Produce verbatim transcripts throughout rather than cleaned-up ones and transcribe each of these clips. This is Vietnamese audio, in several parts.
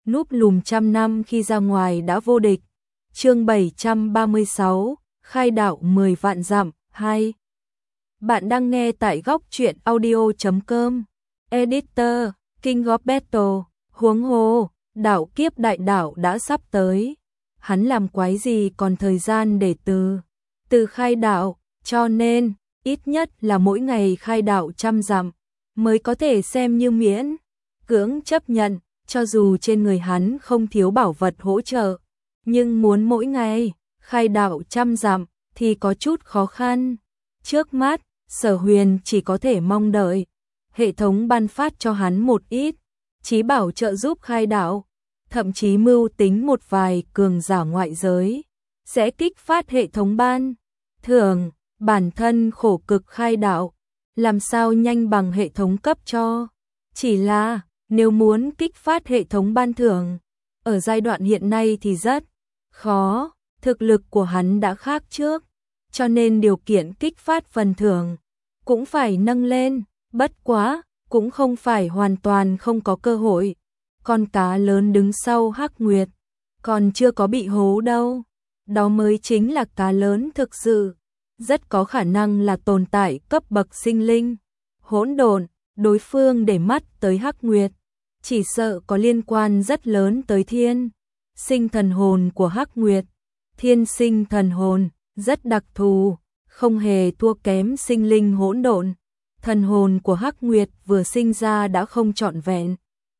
núp lùm trăm năm khi ra ngoài đã vô địch. Chương bảy trăm ba mươi sáu, khai đạo mười vạn dặm, hai. Bạn đang nghe tại góc truyện audio chấm com. Editor, King of Battle, huống hồ, đảo kiếp đại đảo đã sắp tới. Hắn làm quái gì còn thời gian để từ, từ khai đạo, cho nên, ít nhất là mỗi ngày khai đạo trăm dặm, mới có thể xem như miễn, cưỡng chấp nhận, cho dù trên người hắn không thiếu bảo vật hỗ trợ. Nhưng muốn mỗi ngày, khai đạo trăm dặm, thì có chút khó khăn. Trước mắt, Sở Huyền chỉ có thể mong đợi hệ thống ban phát cho hắn một ít chí bảo trợ giúp khai đạo, thậm chí mưu tính một vài cường giả ngoại giới sẽ kích phát hệ thống ban thưởng. Bản thân khổ cực khai đạo, làm sao nhanh bằng hệ thống cấp cho. Chỉ là, nếu muốn kích phát hệ thống ban thưởng, ở giai đoạn hiện nay thì rất khó, thực lực của hắn đã khác trước, cho nên điều kiện kích phát phần thưởng cũng phải nâng lên, bất quá, cũng không phải hoàn toàn không có cơ hội. Con cá lớn đứng sau Hắc Nguyệt, còn chưa có bị hố đâu, đó mới chính là cá lớn thực sự, rất có khả năng là tồn tại cấp bậc sinh linh, hỗn độn, đối phương để mắt tới Hắc Nguyệt, chỉ sợ có liên quan rất lớn tới thiên sinh thần hồn của Hắc Nguyệt. Thiên sinh thần hồn, rất đặc thù, không hề thua kém sinh linh hỗn độn. Thần hồn của Hắc Nguyệt vừa sinh ra đã không trọn vẹn.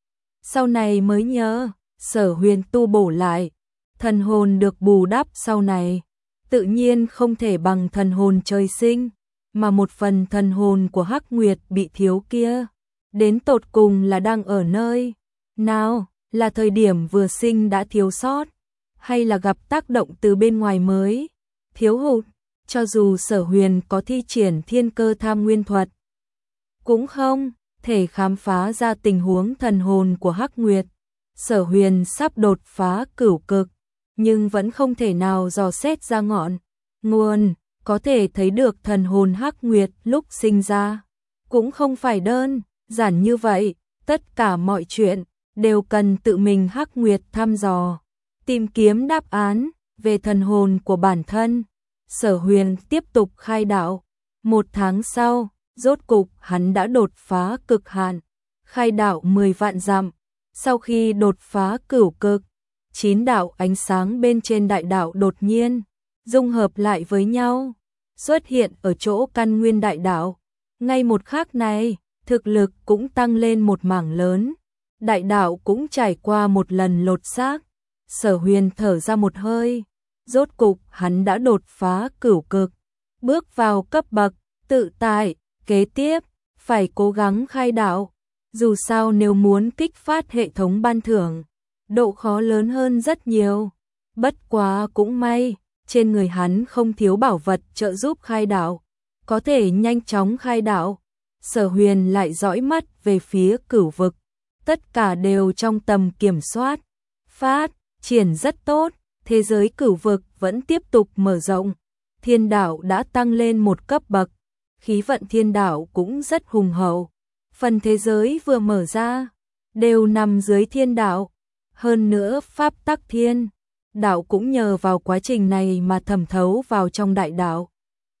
Sau này mới nhớ, Sở Huyền tu bổ lại, thần hồn được bù đắp sau này, tự nhiên không thể bằng thần hồn trời sinh, mà một phần thần hồn của Hắc Nguyệt bị thiếu kia, đến tột cùng là đang ở nơi nào, là thời điểm vừa sinh đã thiếu sót, hay là gặp tác động từ bên ngoài mới thiếu hụt. Cho dù Sở Huyền có thi triển thiên cơ tham nguyên thuật, cũng không thể khám phá ra tình huống thần hồn của Hắc Nguyệt. Sở Huyền sắp đột phá cửu cực, nhưng vẫn không thể nào dò xét ra ngọn nguồn, có thể thấy được thần hồn Hắc Nguyệt lúc sinh ra cũng không phải đơn giản như vậy, tất cả mọi chuyện đều cần tự mình Hắc Nguyệt thăm dò, tìm kiếm đáp án về thần hồn của bản thân. Sở Huyền tiếp tục khai đạo, một tháng sau, rốt cục hắn đã đột phá cực hạn, khai đạo mười vạn dặm. Sau khi đột phá cửu cực, chín đạo ánh sáng bên trên đại đạo đột nhiên dung hợp lại với nhau, xuất hiện ở chỗ căn nguyên đại đạo. Ngay một khắc này, thực lực cũng tăng lên một mảng lớn, đại đạo cũng trải qua một lần lột xác. Sở Huyền thở ra một hơi, rốt cục hắn đã đột phá cửu cực, bước vào cấp bậc tự tại. Kế tiếp, phải cố gắng khai đạo, dù sao nếu muốn kích phát hệ thống ban thưởng, độ khó lớn hơn rất nhiều. Bất quá cũng may, trên người hắn không thiếu bảo vật trợ giúp khai đạo, có thể nhanh chóng khai đạo. Sở Huyền lại dõi mắt về phía cửu vực, tất cả đều trong tầm kiểm soát, phát triển rất tốt. Thế giới cửu vực vẫn tiếp tục mở rộng, thiên đạo đã tăng lên một cấp bậc, khí vận thiên đạo cũng rất hùng hậu. Phần thế giới vừa mở ra, đều nằm dưới thiên đạo, hơn nữa pháp tắc thiên đạo cũng nhờ vào quá trình này mà thẩm thấu vào trong đại đạo.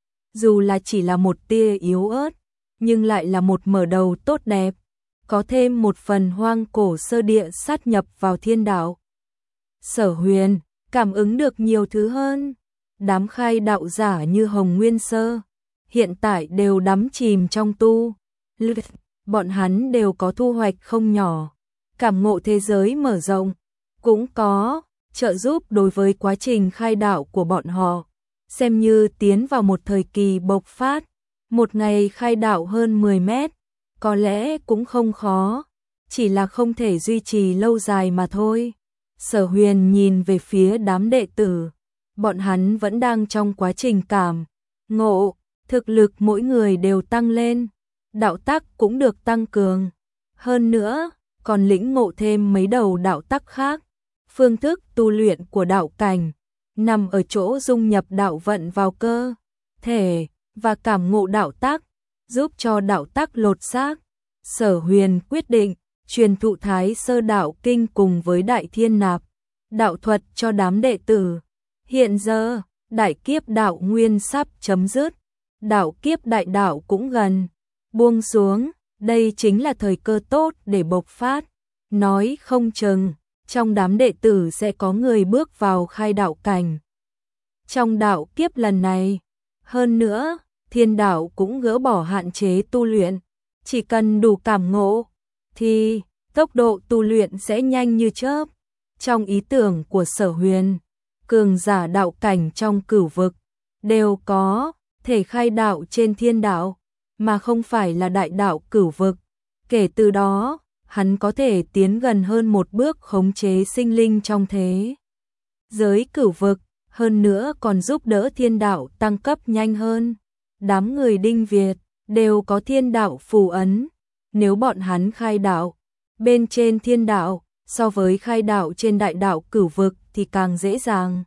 Dù là chỉ là một tia yếu ớt, nhưng lại là một mở đầu tốt đẹp, có thêm một phần hoang cổ sơ địa sát nhập vào thiên đạo. Sở Huyền cảm ứng được nhiều thứ hơn, đám khai đạo giả như Hồng Nguyên Sơ hiện tại đều đắm chìm trong tu luyện, bọn hắn đều có thu hoạch không nhỏ, cảm ngộ thế giới mở rộng, cũng có trợ giúp đối với quá trình khai đạo của bọn họ, xem như tiến vào một thời kỳ bộc phát. Một ngày khai đạo hơn mười mét, có lẽ cũng không khó, chỉ là không thể duy trì lâu dài mà thôi. Sở Huyền nhìn về phía đám đệ tử, bọn hắn vẫn đang trong quá trình cảm ngộ, thực lực mỗi người đều tăng lên, đạo tắc cũng được tăng cường, hơn nữa còn lĩnh ngộ thêm mấy đầu đạo tắc khác. Phương thức tu luyện của đạo cảnh nằm ở chỗ dung nhập đạo vận vào cơ thể và cảm ngộ đạo tắc, giúp cho đạo tắc lột xác. Sở Huyền quyết định truyền thụ Thái Sơ Đạo Kinh cùng với Đại Thiên Nạp đạo thuật cho đám đệ tử. Hiện giờ, đại kiếp đạo nguyên sắp chấm dứt, đạo kiếp đại đạo cũng gần buông xuống, đây chính là thời cơ tốt để bộc phát. Nói không chừng, trong đám đệ tử sẽ có người bước vào khai đạo cảnh. Trong đạo kiếp lần này, hơn nữa, thiên đạo cũng gỡ bỏ hạn chế tu luyện, chỉ cần đủ cảm ngộ, thì tốc độ tu luyện sẽ nhanh như chớp. Trong ý tưởng của Sở Huyền, cường giả đạo cảnh trong cửu vực đều có thể khai đạo trên thiên đạo, mà không phải là đại đạo cửu vực. Kể từ đó, hắn có thể tiến gần hơn một bước khống chế sinh linh trong thế giới cửu vực, hơn nữa còn giúp đỡ thiên đạo tăng cấp nhanh hơn. Đám người Đinh Việt đều có thiên đạo phù ấn, nếu bọn hắn khai đạo bên trên thiên đạo, so với khai đạo trên đại đạo cửu vực thì càng dễ dàng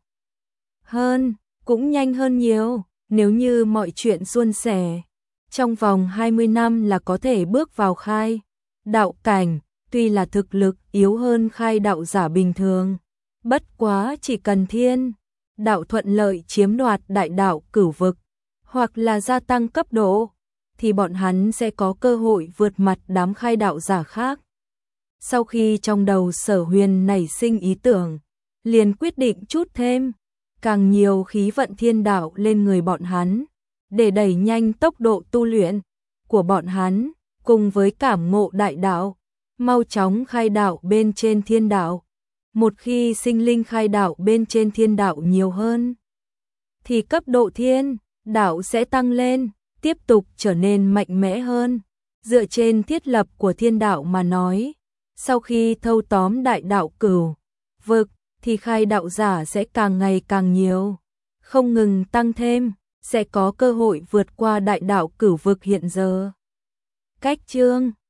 hơn, cũng nhanh hơn nhiều. Nếu như mọi chuyện suôn sẻ, trong vòng hai mươi năm là có thể bước vào khai đạo cảnh, tuy là thực lực yếu hơn khai đạo giả bình thường. Bất quá chỉ cần thiên đạo thuận lợi chiếm đoạt đại đạo cửu vực, hoặc là gia tăng cấp độ, thì bọn hắn sẽ có cơ hội vượt mặt đám khai đạo giả khác. Sau khi trong đầu Sở Huyền nảy sinh ý tưởng, liền quyết định chút thêm càng nhiều khí vận thiên đạo lên người bọn hắn, để đẩy nhanh tốc độ tu luyện của bọn hắn, cùng với cảm ngộ đại đạo, mau chóng khai đạo bên trên thiên đạo. Một khi sinh linh khai đạo bên trên thiên đạo nhiều hơn, thì cấp độ thiên đạo sẽ tăng lên, tiếp tục trở nên mạnh mẽ hơn. Dựa trên thiết lập của thiên đạo mà nói, sau khi thâu tóm đại đạo cửu vực, thì khai đạo giả sẽ càng ngày càng nhiều, không ngừng tăng thêm, sẽ có cơ hội vượt qua đại đạo cửu vực hiện giờ. Cách chương